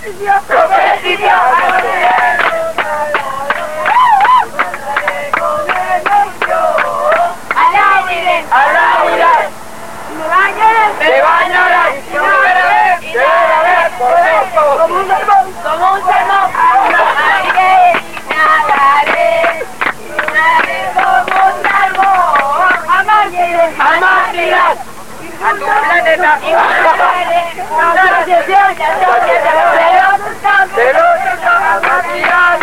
Te bañarás y no verás, te verás por lejos, como un sermón, nadaré, como un dragón, jamás irás a tu planeta, y volaré, pero jamás irás,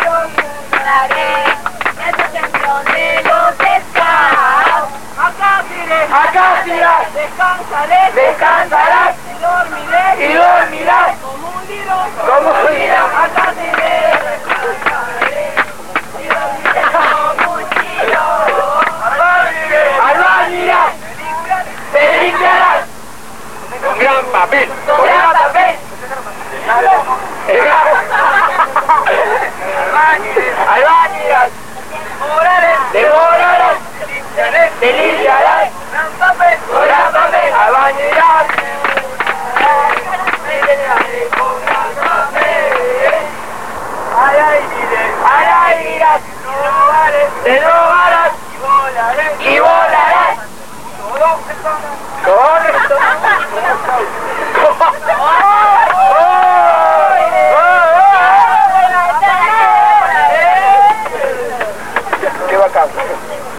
acá irás, descansarás y dormirás como un lío, acá al baño irás, te limpiarás con gran papel, al baño irás, devorarás, te limpiarás con gran papel, al baño irás, allá irás, te drogarás y volarás. Todo esto.